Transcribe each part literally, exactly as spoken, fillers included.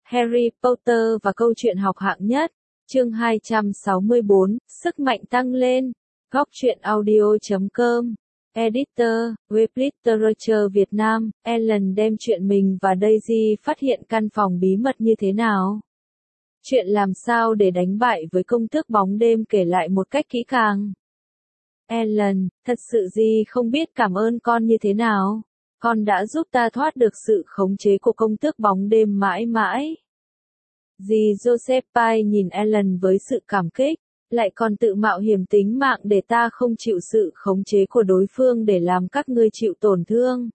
Harry Potter và câu chuyện học hạng nhất, chương hai trăm sáu mươi bốn, sức mạnh tăng lên, góc truyện audio chấm com, Editor, web Literature Việt Nam, Ellen đem chuyện mình và Daisy phát hiện căn phòng bí mật như thế nào. Chuyện làm sao để đánh bại với công tước bóng đêm kể lại một cách kỹ càng. Ellen, thật sự gì không biết cảm ơn con như thế nào. Con đã giúp ta thoát được sự khống chế của công tước bóng đêm mãi mãi. Dì Josephine nhìn Ellen với sự cảm kích, lại còn tự mạo hiểm tính mạng để ta không chịu sự khống chế của đối phương để làm các ngươi chịu tổn thương.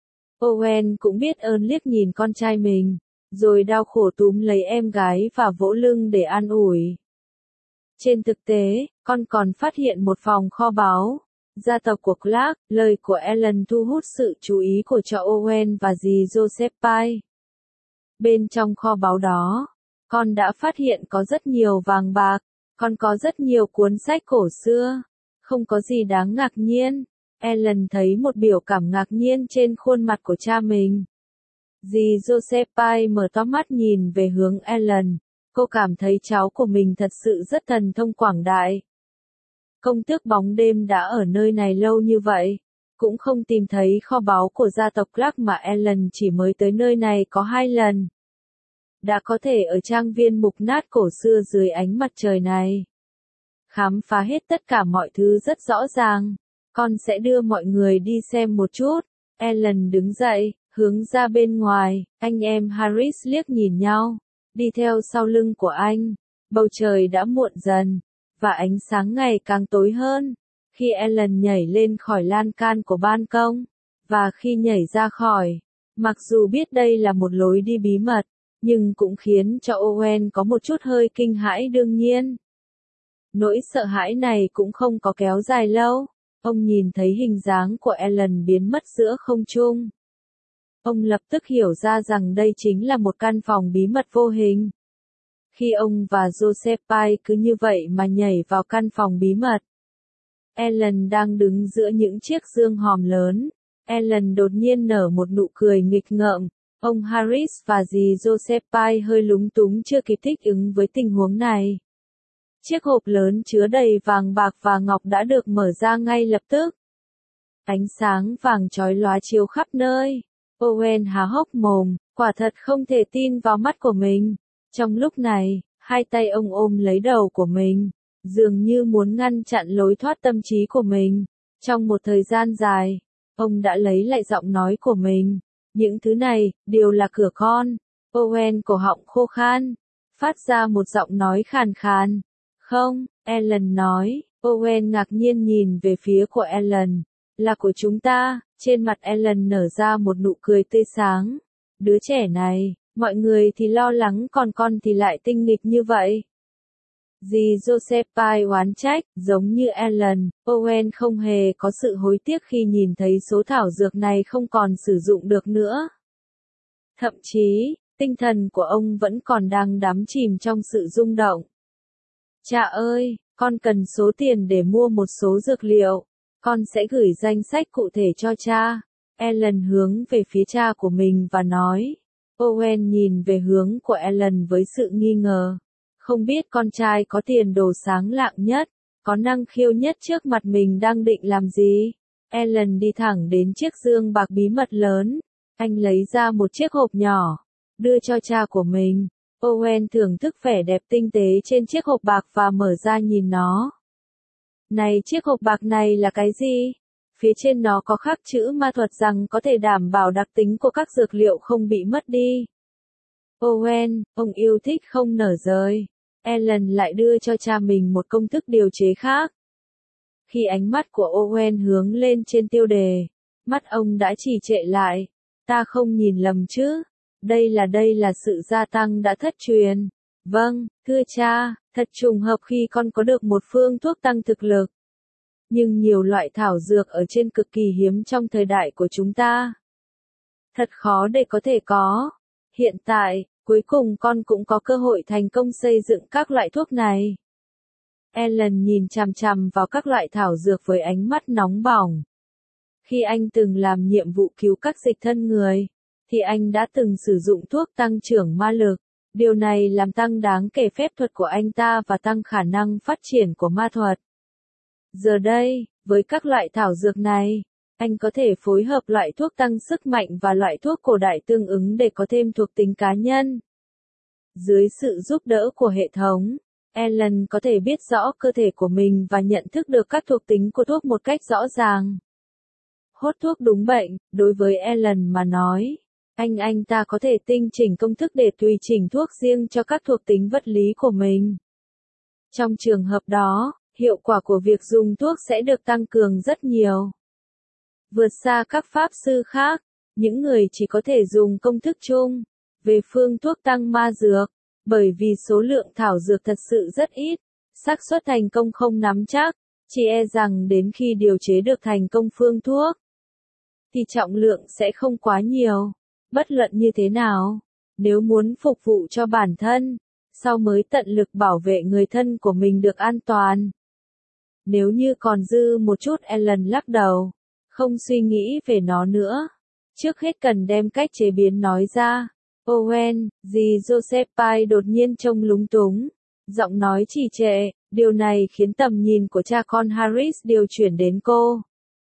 Owen cũng biết ơn liếc nhìn con trai mình, rồi đau khổ túm lấy em gái và vỗ lưng để an ủi. Trên thực tế, con còn phát hiện một phòng kho báu. Gia tộc của Clark, lời của Ellen thu hút sự chú ý của cho Owen và dì Josephine. Bên trong kho báu đó, con đã phát hiện có rất nhiều vàng bạc, còn có rất nhiều cuốn sách cổ xưa. Không có gì đáng ngạc nhiên. Ellen thấy một biểu cảm ngạc nhiên trên khuôn mặt của cha mình. Dì Josephine mở to mắt nhìn về hướng Ellen. Cô cảm thấy cháu của mình thật sự rất thần thông quảng đại. Công tước bóng đêm đã ở nơi này lâu như vậy, cũng không tìm thấy kho báu của gia tộc Clark mà Ellen chỉ mới tới nơi này có hai lần. Đã có thể ở trang viên mục nát cổ xưa dưới ánh mặt trời này. Khám phá hết tất cả mọi thứ rất rõ ràng. Con sẽ đưa mọi người đi xem một chút. Ellen đứng dậy, hướng ra bên ngoài, anh em Harris liếc nhìn nhau, đi theo sau lưng của anh. Bầu trời đã muộn dần, và ánh sáng ngày càng tối hơn. Khi Ellen nhảy lên khỏi lan can của ban công, và khi nhảy ra khỏi, mặc dù biết đây là một lối đi bí mật, nhưng cũng khiến cho Owen có một chút hơi kinh hãi đương nhiên. Nỗi sợ hãi này cũng không có kéo dài lâu. Ông nhìn thấy hình dáng của Ellen biến mất giữa không trung. Ông lập tức hiểu ra rằng đây chính là một căn phòng bí mật vô hình. Khi ông và Josephine cứ như vậy mà nhảy vào căn phòng bí mật. Ellen đang đứng giữa những chiếc dương hòm lớn. Ellen đột nhiên nở một nụ cười nghịch ngợm. Ông Harris và dì Josephine hơi lúng túng chưa kịp thích ứng với tình huống này. Chiếc hộp lớn chứa đầy vàng bạc và ngọc đã được mở ra ngay lập tức. Ánh sáng vàng chói lóa chiếu khắp nơi. Owen há hốc mồm, quả thật không thể tin vào mắt của mình. Trong lúc này, hai tay ông ôm lấy đầu của mình, dường như muốn ngăn chặn lối thoát tâm trí của mình. Trong một thời gian dài, ông đã lấy lại giọng nói của mình. Những thứ này, đều là cửa con. Owen cổ họng khô khan, phát ra một giọng nói khàn khàn. Không, Ellen nói. Owen ngạc nhiên nhìn về phía của Ellen. Là của chúng ta. Trên mặt Ellen nở ra một nụ cười tươi sáng. Đứa trẻ này, mọi người thì lo lắng còn con thì lại tinh nghịch như vậy. Dì Josephine oán trách, giống như Ellen, Owen không hề có sự hối tiếc khi nhìn thấy số thảo dược này không còn sử dụng được nữa. Thậm chí, tinh thần của ông vẫn còn đang đắm chìm trong sự rung động. Cha ơi, con cần số tiền để mua một số dược liệu. Con sẽ gửi danh sách cụ thể cho cha. Ellen hướng về phía cha của mình và nói. Owen nhìn về hướng của Ellen với sự nghi ngờ. Không biết con trai có tiền đồ sáng lạng nhất, có năng khiếu nhất trước mặt mình đang định làm gì. Ellen đi thẳng đến chiếc dương bạc bí mật lớn. Anh lấy ra một chiếc hộp nhỏ, đưa cho cha của mình. Owen thưởng thức vẻ đẹp tinh tế trên chiếc hộp bạc và mở ra nhìn nó. Này, chiếc hộp bạc này là cái gì? Phía trên nó có khắc chữ ma thuật rằng có thể đảm bảo đặc tính của các dược liệu không bị mất đi. Owen, ông yêu thích không nở rời. Ellen lại đưa cho cha mình một công thức điều chế khác. Khi ánh mắt của Owen hướng lên trên tiêu đề, mắt ông đã trì trệ lại. Ta không nhìn lầm chứ? Đây là đây là sự gia tăng đã thất truyền. Vâng, thưa cha, thật trùng hợp khi con có được một phương thuốc tăng thực lực. Nhưng nhiều loại thảo dược ở trên cực kỳ hiếm trong thời đại của chúng ta. Thật khó để có thể có. Hiện tại, cuối cùng con cũng có cơ hội thành công xây dựng các loại thuốc này. Ellen nhìn chằm chằm vào các loại thảo dược với ánh mắt nóng bỏng. Khi anh từng làm nhiệm vụ cứu các dịch thân người, thì anh đã từng sử dụng thuốc tăng trưởng ma lực. Điều này làm tăng đáng kể phép thuật của anh ta và tăng khả năng phát triển của ma thuật. Giờ đây, với các loại thảo dược này, anh có thể phối hợp loại thuốc tăng sức mạnh và loại thuốc cổ đại tương ứng để có thêm thuộc tính cá nhân. Dưới sự giúp đỡ của hệ thống, Alan có thể biết rõ cơ thể của mình và nhận thức được các thuộc tính của thuốc một cách rõ ràng. Hốt thuốc đúng bệnh, đối với Alan mà nói, anh anh ta có thể tinh chỉnh công thức để tùy chỉnh thuốc riêng cho các thuộc tính vật lý của mình. Trong trường hợp đó, hiệu quả của việc dùng thuốc sẽ được tăng cường rất nhiều. Vượt xa các pháp sư khác, những người chỉ có thể dùng công thức chung về phương thuốc tăng ma dược, bởi vì số lượng thảo dược thật sự rất ít, xác suất thành công không nắm chắc, chỉ e rằng đến khi điều chế được thành công phương thuốc, thì trọng lượng sẽ không quá nhiều. Bất luận như thế nào, nếu muốn phục vụ cho bản thân, sau mới tận lực bảo vệ người thân của mình được an toàn. Nếu như còn dư một chút, Alan lắc đầu, không suy nghĩ về nó nữa. Trước hết cần đem cách chế biến nói ra. Owen, dì Josephine đột nhiên trông lúng túng, giọng nói trì trệ, điều này khiến tầm nhìn của cha con Harris điều chuyển đến cô.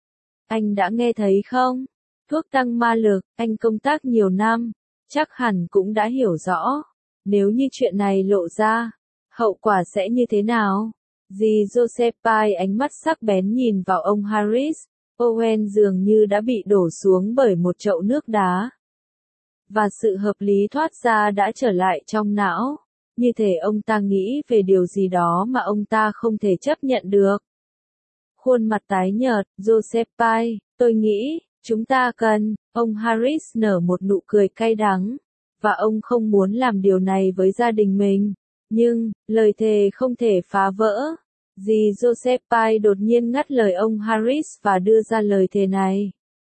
Anh đã nghe thấy không? Thuốc tăng ma lực, anh công tác nhiều năm, chắc hẳn cũng đã hiểu rõ. Nếu như chuyện này lộ ra, hậu quả sẽ như thế nào? Dì Josephine ánh mắt sắc bén nhìn vào ông Harris. Owen dường như đã bị đổ xuống bởi một chậu nước đá. Và sự hợp lý thoát ra đã trở lại trong não. Như thể ông ta nghĩ về điều gì đó mà ông ta không thể chấp nhận được. Khuôn mặt tái nhợt, Josephine, tôi nghĩ, chúng ta cần, ông Harris nở một nụ cười cay đắng. Và ông không muốn làm điều này với gia đình mình. Nhưng, lời thề không thể phá vỡ. Dì Josephine đột nhiên ngắt lời ông Harris và đưa ra lời thề này.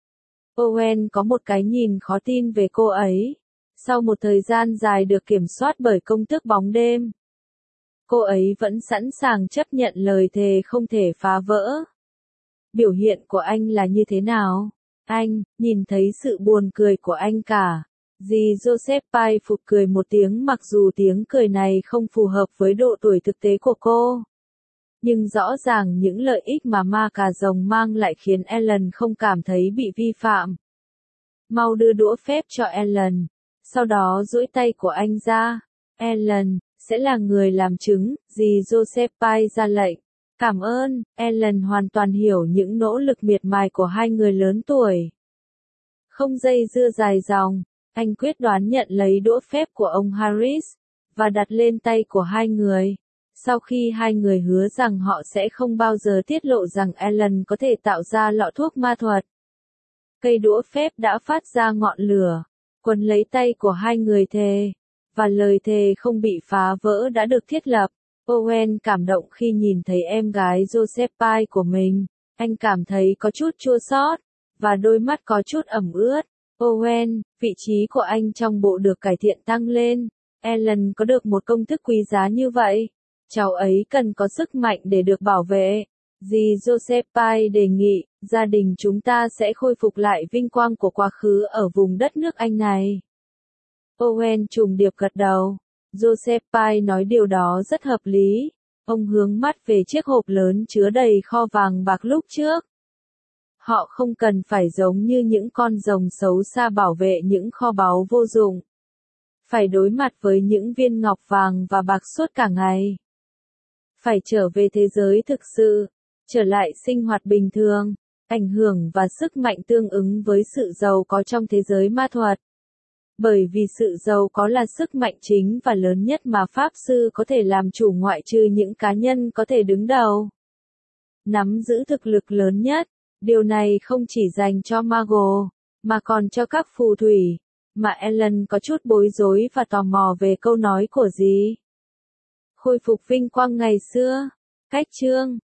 Owen có một cái nhìn khó tin về cô ấy. Sau một thời gian dài được kiểm soát bởi công thức bóng đêm, cô ấy vẫn sẵn sàng chấp nhận lời thề không thể phá vỡ. Biểu hiện của anh là như thế nào? Anh, nhìn thấy sự buồn cười của anh cả. Dì Josephine phụt cười một tiếng mặc dù tiếng cười này không phù hợp với độ tuổi thực tế của cô. Nhưng rõ ràng những lợi ích mà ma cà rồng mang lại khiến Alan không cảm thấy bị vi phạm. Mau đưa đũa phép cho Alan. Sau đó duỗi tay của anh ra. Alan, sẽ là người làm chứng, dì Josephine ra lệnh. Cảm ơn, Alan hoàn toàn hiểu những nỗ lực miệt mài của hai người lớn tuổi. Không dây dưa dài dòng, anh quyết đoán nhận lấy đũa phép của ông Harris, và đặt lên tay của hai người. Sau khi hai người hứa rằng họ sẽ không bao giờ tiết lộ rằng Alan có thể tạo ra lọ thuốc ma thuật. Cây đũa phép đã phát ra ngọn lửa, quấn lấy tay của hai người thề, và lời thề không bị phá vỡ đã được thiết lập. Owen cảm động khi nhìn thấy em gái Josephine của mình. Anh cảm thấy có chút chua xót, và đôi mắt có chút ẩm ướt. Owen, vị trí của anh trong bộ được cải thiện tăng lên. Alan có được một công thức quý giá như vậy. Cháu ấy cần có sức mạnh để được bảo vệ. Dì Josephine đề nghị, gia đình chúng ta sẽ khôi phục lại vinh quang của quá khứ ở vùng đất nước Anh này. Owen trùng điệp gật đầu. Josephine nói điều đó rất hợp lý. Ông hướng mắt về chiếc hộp lớn chứa đầy kho vàng bạc lúc trước. Họ không cần phải giống như những con rồng xấu xa bảo vệ những kho báu vô dụng. Phải đối mặt với những viên ngọc vàng và bạc suốt cả ngày. Phải trở về thế giới thực sự, trở lại sinh hoạt bình thường, ảnh hưởng và sức mạnh tương ứng với sự giàu có trong thế giới ma thuật. Bởi vì sự giàu có là sức mạnh chính và lớn nhất mà Pháp Sư có thể làm chủ ngoại trừ những cá nhân có thể đứng đầu. Nắm giữ thực lực lớn nhất, điều này không chỉ dành cho Mago, mà còn cho các phù thủy, mà Alan có chút bối rối và tò mò về câu nói của dì. Khôi phục vinh quang ngày xưa. Cách chương